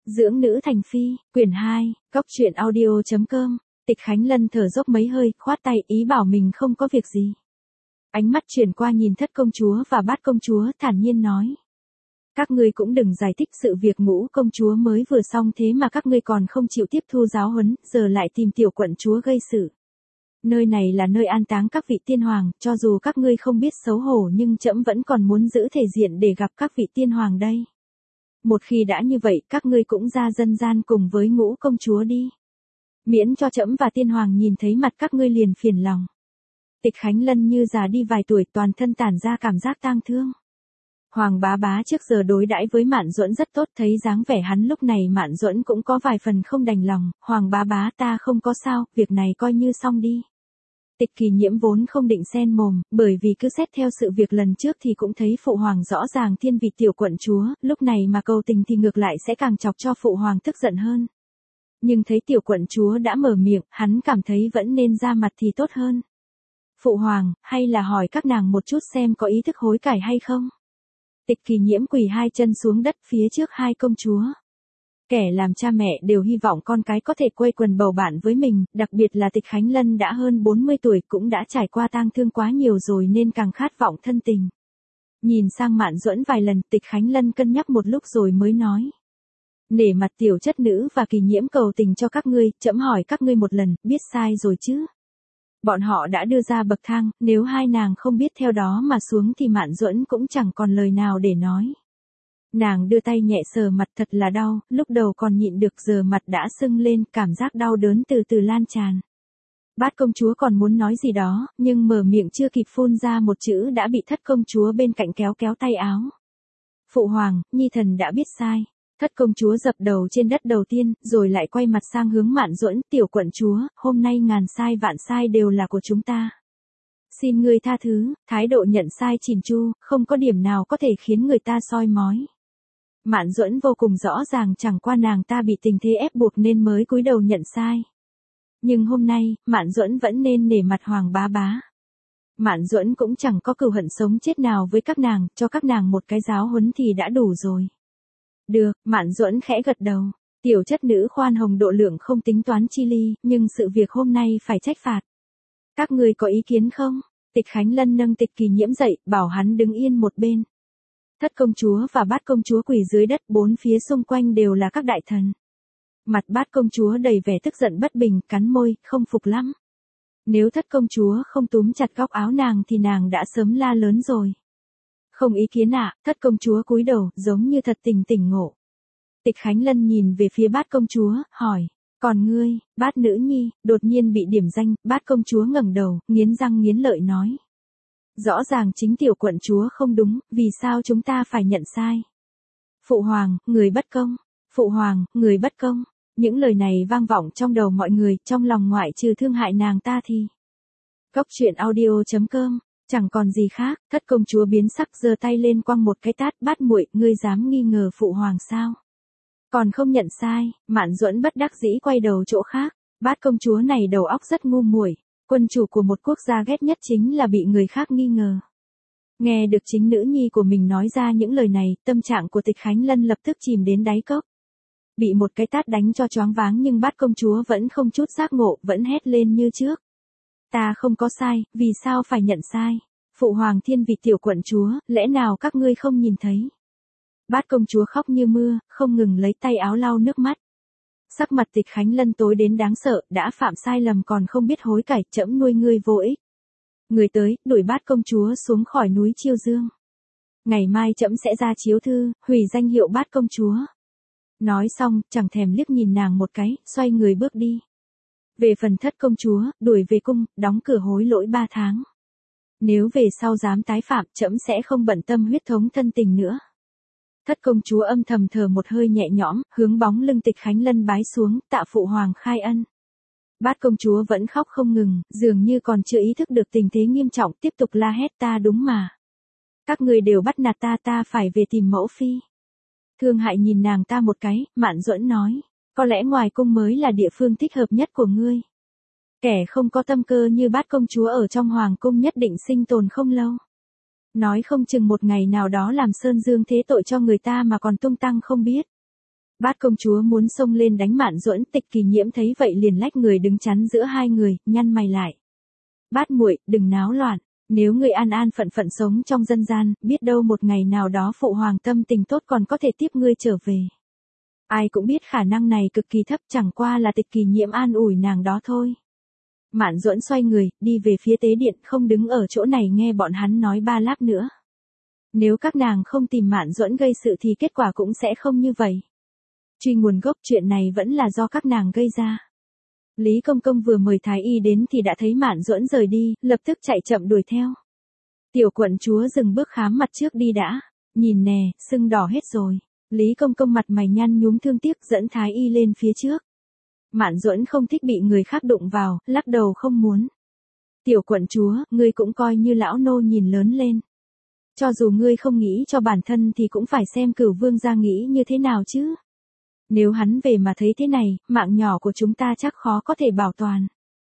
Dưỡng nữ thành phi, quyển 2, Cóc truyện audio.com. Tịch Khánh Lân thở dốc mấy hơi, khoát tay ý bảo mình không có việc gì. Ánh mắt chuyển qua nhìn Thất công chúa và Bát công chúa, thản nhiên nói: các ngươi cũng đừng giải thích sự việc Ngũ công chúa mới vừa xong thế mà các ngươi còn không chịu tiếp thu giáo huấn, giờ lại tìm tiểu quận chúa gây sự. Nơi này là nơi an táng các vị tiên hoàng, cho dù các ngươi không biết xấu hổ nhưng trẫm vẫn còn muốn giữ thể diện để gặp các vị tiên hoàng đây. Một khi đã như vậy, các ngươi cũng ra dân gian cùng với Ngũ công chúa đi. Miễn cho trẫm và tiên hoàng nhìn thấy mặt các ngươi liền phiền lòng. Tịch Khánh Lân như già đi vài tuổi, toàn thân tản ra cảm giác tang thương. Hoàng bá bá trước giờ đối đãi với Mạn Duẫn rất tốt, thấy dáng vẻ hắn lúc này Mạn Duẫn cũng có vài phần không đành lòng. Hoàng bá bá, ta không có sao, việc này coi như xong đi. Tịch Kỳ Nhiễm vốn không định xen mồm, bởi vì cứ xét theo sự việc lần trước thì cũng thấy phụ hoàng rõ ràng thiên vị tiểu quận chúa, lúc này mà cầu tình thì ngược lại sẽ càng chọc cho phụ hoàng tức giận hơn. Nhưng thấy tiểu quận chúa đã mở miệng, hắn cảm thấy vẫn nên ra mặt thì tốt hơn. Phụ hoàng, hay là hỏi các nàng một chút xem có ý thức hối cải hay không? Tịch Kỳ Nhiễm quỳ hai chân xuống đất phía trước hai công chúa. Kẻ làm cha mẹ đều hy vọng con cái có thể quây quần bầu bạn với mình, đặc biệt là Tịch Khánh Lân đã hơn 40 tuổi cũng đã trải qua tang thương quá nhiều rồi nên càng khát vọng thân tình. Nhìn sang Mạn Duẫn vài lần, Tịch Khánh Lân cân nhắc một lúc rồi mới nói: nể mặt tiểu chất nữ và Kỳ Nhiễm cầu tình cho các ngươi, trẫm hỏi các ngươi một lần, biết sai rồi chứ? Bọn họ đã đưa ra bậc thang, nếu hai nàng không biết theo đó mà xuống thì Mạn Duẫn cũng chẳng còn lời nào để nói. Nàng đưa tay nhẹ sờ mặt, thật là đau, lúc đầu còn nhịn được giờ mặt đã sưng lên, cảm giác đau đớn từ từ lan tràn. Bát công chúa còn muốn nói gì đó, nhưng mở miệng chưa kịp phun ra một chữ đã bị Thất công chúa bên cạnh kéo kéo tay áo. Phụ hoàng, nhi thần đã biết sai. Thất công chúa dập đầu trên đất đầu tiên, rồi lại quay mặt sang hướng Mạn Duẫn, tiểu quận chúa, hôm nay ngàn sai vạn sai đều là của chúng ta. Xin ngươi tha thứ, thái độ nhận sai chỉn chu, không có điểm nào có thể khiến người ta soi mói. Mạn Duẫn vô cùng rõ ràng chẳng qua nàng ta bị tình thế ép buộc nên mới cúi đầu nhận sai. Nhưng hôm nay, Mạn Duẫn vẫn nên nể mặt hoàng bá bá. Mạn Duẫn cũng chẳng có cừu hận sống chết nào với các nàng, cho các nàng một cái giáo huấn thì đã đủ rồi. Được, Mạn Duẫn khẽ gật đầu. Tiểu chất nữ khoan hồng độ lượng không tính toán chi ly, nhưng sự việc hôm nay phải trách phạt. Các người có ý kiến không? Tịch Khánh Lân nâng Tịch Kỳ Nhiễm dậy, bảo hắn đứng yên một bên. Thất công chúa và Bát công chúa quỳ dưới đất, bốn phía xung quanh đều là các đại thần. Mặt Bát công chúa đầy vẻ tức giận bất bình, cắn môi, không phục lắm. Nếu Thất công chúa không túm chặt góc áo nàng thì nàng đã sớm la lớn rồi. Không ý kiến ạ, Thất công chúa cúi đầu, giống như thật tỉnh ngộ. Tịch Khánh Lân nhìn về phía Bát công chúa, hỏi: còn ngươi, Bát nữ nhi, đột nhiên bị điểm danh. Bát công chúa ngẩng đầu, nghiến răng nghiến lợi nói: rõ ràng chính tiểu quận chúa không đúng, vì sao chúng ta phải nhận sai? Phụ hoàng, người bất công. Phụ hoàng, người bất công. Những lời này vang vọng trong đầu mọi người, trong lòng ngoại trừ thương hại nàng ta thì. Cóc truyện audio.com. Chẳng còn gì khác, Thất công chúa biến sắc giơ tay lên quăng một cái tát: Bát muội, ngươi dám nghi ngờ phụ hoàng sao? Còn không nhận sai. Mạn Duẫn bất đắc dĩ quay đầu chỗ khác. Bát công chúa này đầu óc rất ngu muội. Quân chủ của một quốc gia ghét nhất chính là bị người khác nghi ngờ. Nghe được chính nữ nhi của mình nói ra những lời này, tâm trạng của Tịch Khánh Lân lập tức chìm đến đáy cốc. Bị một cái tát đánh cho choáng váng nhưng Bát công chúa vẫn không chút giác ngộ, vẫn hét lên như trước: ta không có sai, vì sao phải nhận sai? Phụ hoàng thiên vị tiểu quận chúa, lẽ nào các ngươi không nhìn thấy? Bát công chúa khóc như mưa, không ngừng lấy tay áo lau nước mắt. Sắc mặt Tịch Khánh Lân tối đến đáng sợ, đã phạm sai lầm còn không biết hối cải, trẫm nuôi ngươi vô ích. Người tới, đuổi Bát công chúa xuống khỏi núi Chiêu Dương. Ngày mai trẫm sẽ ra chiếu thư, hủy danh hiệu Bát công chúa. Nói xong, chẳng thèm liếc nhìn nàng một cái, xoay người bước đi. Về phần Thất công chúa, đuổi về cung, đóng cửa hối lỗi 3 tháng. Nếu về sau dám tái phạm, trẫm sẽ không bận tâm huyết thống thân tình nữa. Thất công chúa âm thầm thở một hơi nhẹ nhõm, hướng bóng lưng Tịch Khánh Lân bái xuống, tạ phụ hoàng khai ân. Bát công chúa vẫn khóc không ngừng, dường như còn chưa ý thức được tình thế nghiêm trọng, tiếp tục la hét: ta đúng mà. Các người đều bắt nạt ta, ta phải về tìm mẫu phi. Thương hại nhìn nàng ta một cái, Mạn Duẫn nói: có lẽ ngoài cung mới là địa phương thích hợp nhất của ngươi. Kẻ không có tâm cơ như Bát công chúa ở trong hoàng cung nhất định sinh tồn không lâu. Nói không chừng một ngày nào đó làm sơn dương thế tội cho người ta mà còn tung tăng không biết. Bát công chúa muốn xông lên đánh Mạn Duẫn, Tịch Kỳ Nhiễm thấy vậy liền lách người đứng chắn giữa hai người, nhăn mày lại. Bát muội, đừng náo loạn, nếu ngươi an an phận phận sống trong dân gian, biết đâu một ngày nào đó phụ hoàng tâm tình tốt còn có thể tiếp ngươi trở về. Ai cũng biết khả năng này cực kỳ thấp, chẳng qua là Tịch Kỳ Nhiễm an ủi nàng đó thôi. Mạn Duẫn xoay người, đi về phía tế điện, không đứng ở chỗ này nghe bọn hắn nói ba láp nữa. Nếu các nàng không tìm Mạn Duẫn gây sự thì kết quả cũng sẽ không như vậy. Truy nguồn gốc chuyện này vẫn là do các nàng gây ra. Lý Công Công vừa mời Thái Y đến thì đã thấy Mạn Duẫn rời đi, lập tức chạy chậm đuổi theo. Tiểu quận chúa dừng bước khám mặt trước đi đã. Nhìn nè, sưng đỏ hết rồi. Lý Công Công mặt mày nhăn nhúm thương tiếc dẫn Thái Y lên phía trước. Mạn Duẫn không thích bị người khác đụng vào, lắc đầu không muốn. Tiểu quận chúa, ngươi cũng coi như lão nô nhìn lớn lên. Cho dù ngươi không nghĩ cho bản thân thì cũng phải xem Cửu Vương gia nghĩ như thế nào chứ. Nếu hắn về mà thấy thế này, mạng nhỏ của chúng ta chắc khó có thể bảo toàn.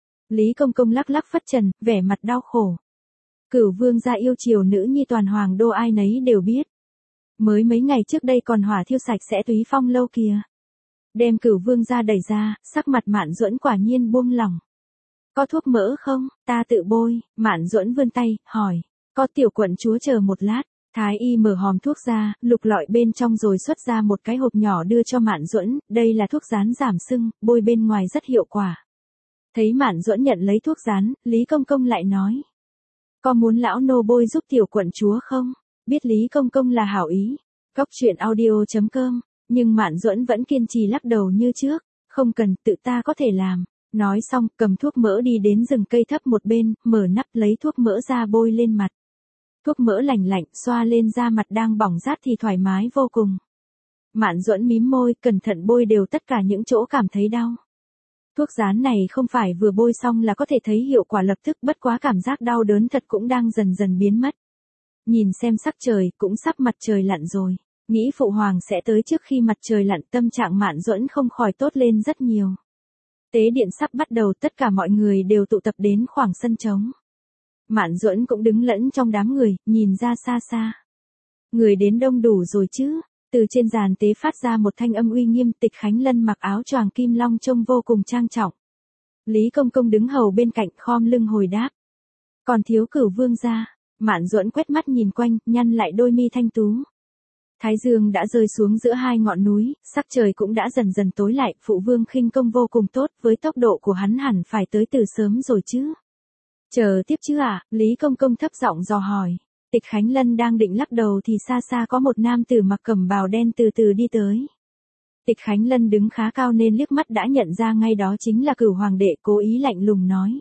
Lý Công Công lắc lắc phất trần, vẻ mặt đau khổ. Cửu Vương gia yêu chiều nữ nhi toàn hoàng đô ai nấy đều biết. Mới mấy ngày trước đây còn hỏa thiêu sạch sẽ Túy Phong lâu kìa. Đem Cửu Vương gia đẩy ra, sắc mặt Mạn Duẫn quả nhiên buông lỏng. Có thuốc mỡ không, ta tự bôi. Mạn Duẫn vươn tay, hỏi. Có. Tiểu quận chúa chờ một lát. Thái Y mở hòm thuốc ra, lục lọi bên trong rồi xuất ra một cái hộp nhỏ đưa cho Mạn Duẫn, đây là thuốc rán giảm sưng, bôi bên ngoài rất hiệu quả. Thấy Mạn Duẫn nhận lấy thuốc rán, Lý Công Công lại nói. Có muốn lão nô bôi giúp tiểu quận chúa không? Biết Lý Công Công là hảo ý. Cóc truyện audio.com, nhưng Mạn Duẫn vẫn kiên trì lắc đầu như trước, không cần, tự ta có thể làm. Nói xong, cầm thuốc mỡ đi đến rừng cây thấp một bên, mở nắp lấy thuốc mỡ ra bôi lên mặt. Thuốc mỡ lạnh lạnh, xoa lên da mặt đang bỏng rát thì thoải mái vô cùng. Mạn Duẫn mím môi, cẩn thận bôi đều tất cả những chỗ cảm thấy đau. Thuốc rán này không phải vừa bôi xong là có thể thấy hiệu quả lập tức, bất quá cảm giác đau đớn thật cũng đang dần dần biến mất. Nhìn xem sắc trời, cũng sắp mặt trời lặn rồi. Nghĩ phụ hoàng sẽ tới trước khi mặt trời lặn, tâm trạng Mạn Duẫn không khỏi tốt lên rất nhiều. Tế điện sắp bắt đầu, tất cả mọi người đều tụ tập đến khoảng sân trống. Mạn Duẫn cũng đứng lẫn trong đám người, nhìn ra xa xa. Người đến đông đủ rồi chứ? Từ trên giàn tế phát ra một thanh âm uy nghiêm. Tịch Khánh Lân mặc áo choàng kim long trông vô cùng trang trọng. Lý Công Công đứng hầu bên cạnh khom lưng hồi đáp. Còn thiếu Cửu Vương gia. Mạn Duẫn quét mắt nhìn quanh, nhăn lại đôi mi thanh tú. Thái dương đã rơi xuống giữa hai ngọn núi, sắc trời cũng đã dần dần tối lại, phụ vương khinh công vô cùng tốt, với tốc độ của hắn hẳn phải tới từ sớm rồi chứ. Chờ tiếp chứ à? Lý Công Công thấp giọng dò hỏi. Tịch Khánh Lân đang định lắc đầu thì xa xa có một nam tử mặc cẩm bào đen từ từ đi tới. Tịch Khánh Lân đứng khá cao nên liếc mắt đã nhận ra ngay đó chính là Cửu Hoàng đệ, cố ý lạnh lùng nói.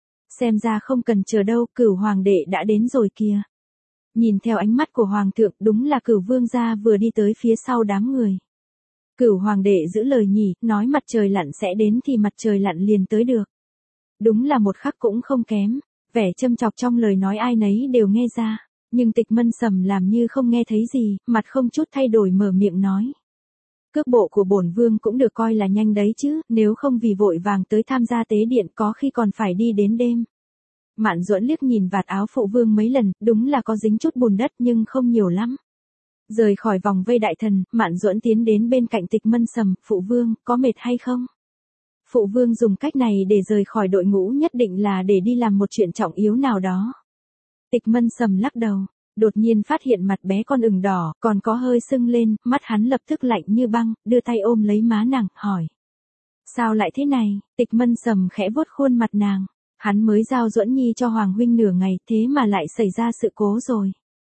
Xem ra không cần chờ đâu, Cửu Hoàng đệ đã đến rồi kìa. Nhìn theo ánh mắt của Hoàng thượng, đúng là Cửu Vương gia vừa đi tới phía sau đám người. Cửu Hoàng đệ giữ lời nhỉ, nói mặt trời lặn sẽ đến thì mặt trời lặn liền tới được. Đúng là một khắc cũng không kém, vẻ châm chọc trong lời nói ai nấy đều nghe ra, nhưng Tịch Mân Sầm làm như không nghe thấy gì, mặt không chút thay đổi mở miệng nói. Cước bộ của bổn vương cũng được coi là nhanh đấy chứ, nếu không vì vội vàng tới tham gia tế điện có khi còn phải đi đến đêm. Mạn Duẫn liếc nhìn vạt áo phụ vương mấy lần, đúng là có dính chút bùn đất nhưng không nhiều lắm. Rời khỏi vòng vây đại thần, Mạn Duẫn tiến đến bên cạnh Tịch Mân Sầm, phụ vương, có mệt hay không? Phụ vương dùng cách này để rời khỏi đội ngũ nhất định là để đi làm một chuyện trọng yếu nào đó. Tịch Mân Sầm lắc đầu, đột nhiên phát hiện mặt bé con ửng đỏ, còn có hơi sưng lên, mắt hắn lập tức lạnh như băng, đưa tay ôm lấy má nàng, hỏi. Sao lại thế này? Tịch Mân Sầm khẽ vuốt khuôn mặt nàng. Hắn mới giao Duẫn Nhi cho Hoàng huynh nửa ngày, thế mà lại xảy ra sự cố rồi.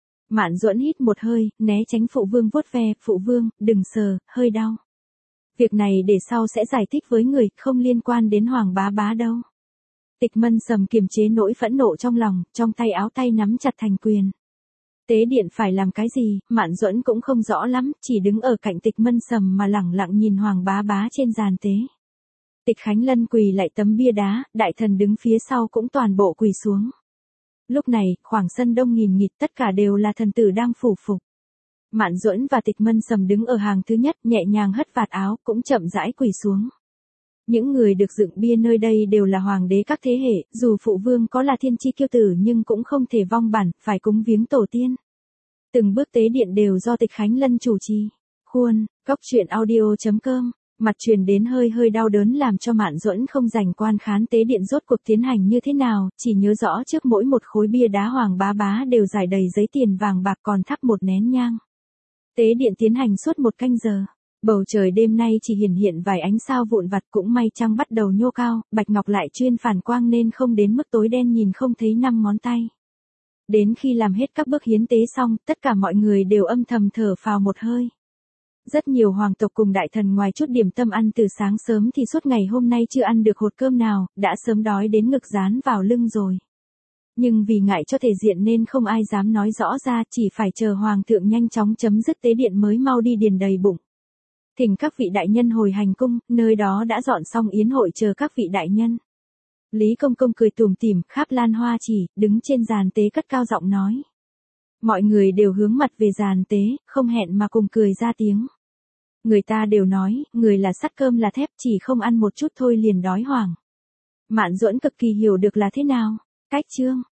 Mạn Duẫn hít một hơi, né tránh phụ vương vuốt ve, phụ vương, đừng sờ, hơi đau. Việc này để sau sẽ giải thích với người, không liên quan đến Hoàng bá bá đâu. Tịch Mân Sầm kiềm chế nỗi phẫn nộ trong lòng, trong tay áo tay nắm chặt thành quyền. Tế điện phải làm cái gì, Mạn Duẫn cũng không rõ lắm, chỉ đứng ở cạnh Tịch Mân Sầm mà lẳng lặng nhìn Hoàng bá bá trên giàn tế. Tịch Khánh Lân quỳ lại tấm bia đá, đại thần đứng phía sau cũng toàn bộ quỳ xuống. Lúc này, khoảng sân đông nghìn nghịt, tất cả đều là thần tử đang phủ phục. Mạn Duẫn và Tịch Mân Sầm đứng ở hàng thứ nhất, nhẹ nhàng hất vạt áo, cũng chậm rãi quỳ xuống. Những người được dựng bia nơi đây đều là hoàng đế các thế hệ, dù phụ vương có là thiên chi kiêu tử nhưng cũng không thể vong bản, phải cúng viếng tổ tiên. Từng bước tế điện đều do Tịch Khánh Lân chủ trì. Cuôn, Cóc truyện audio.com. Mặt truyền đến hơi hơi đau đớn làm cho Mạn Duẫn không rảnh quan khán tế điện rốt cuộc tiến hành như thế nào, chỉ nhớ rõ trước mỗi một khối bia đá hoàng bá bá đều rải đầy giấy tiền vàng bạc còn thắp một nén nhang. Tế điện tiến hành suốt 1 canh giờ. Bầu trời đêm nay chỉ hiển hiện vài ánh sao vụn vặt, cũng may trăng bắt đầu nhô cao, bạch ngọc lại chuyên phản quang nên không đến mức tối đen nhìn không thấy 5 ngón tay. Đến khi làm hết các bước hiến tế xong, tất cả mọi người đều âm thầm thở phào một hơi. Rất nhiều hoàng tộc cùng đại thần ngoài chút điểm tâm ăn từ sáng sớm thì suốt ngày hôm nay chưa ăn được hột cơm nào, đã sớm đói đến ngực dán vào lưng rồi. Nhưng vì ngại cho thể diện nên không ai dám nói rõ ra, chỉ phải chờ hoàng thượng nhanh chóng chấm dứt tế điện mới mau đi điền đầy bụng. Thỉnh các vị đại nhân hồi hành cung, nơi đó đã dọn xong yến hội chờ các vị đại nhân. Lý Công Công cười tủm tỉm, kháp lan hoa chỉ, đứng trên giàn tế cất cao giọng nói. Mọi người đều hướng mặt về giàn tế, không hẹn mà cùng cười ra tiếng. Người ta đều nói, người là sắt cơm là thép, chỉ không ăn một chút thôi liền đói hoảng. Mạn Duẫn cực kỳ hiểu được là thế nào. Cách chương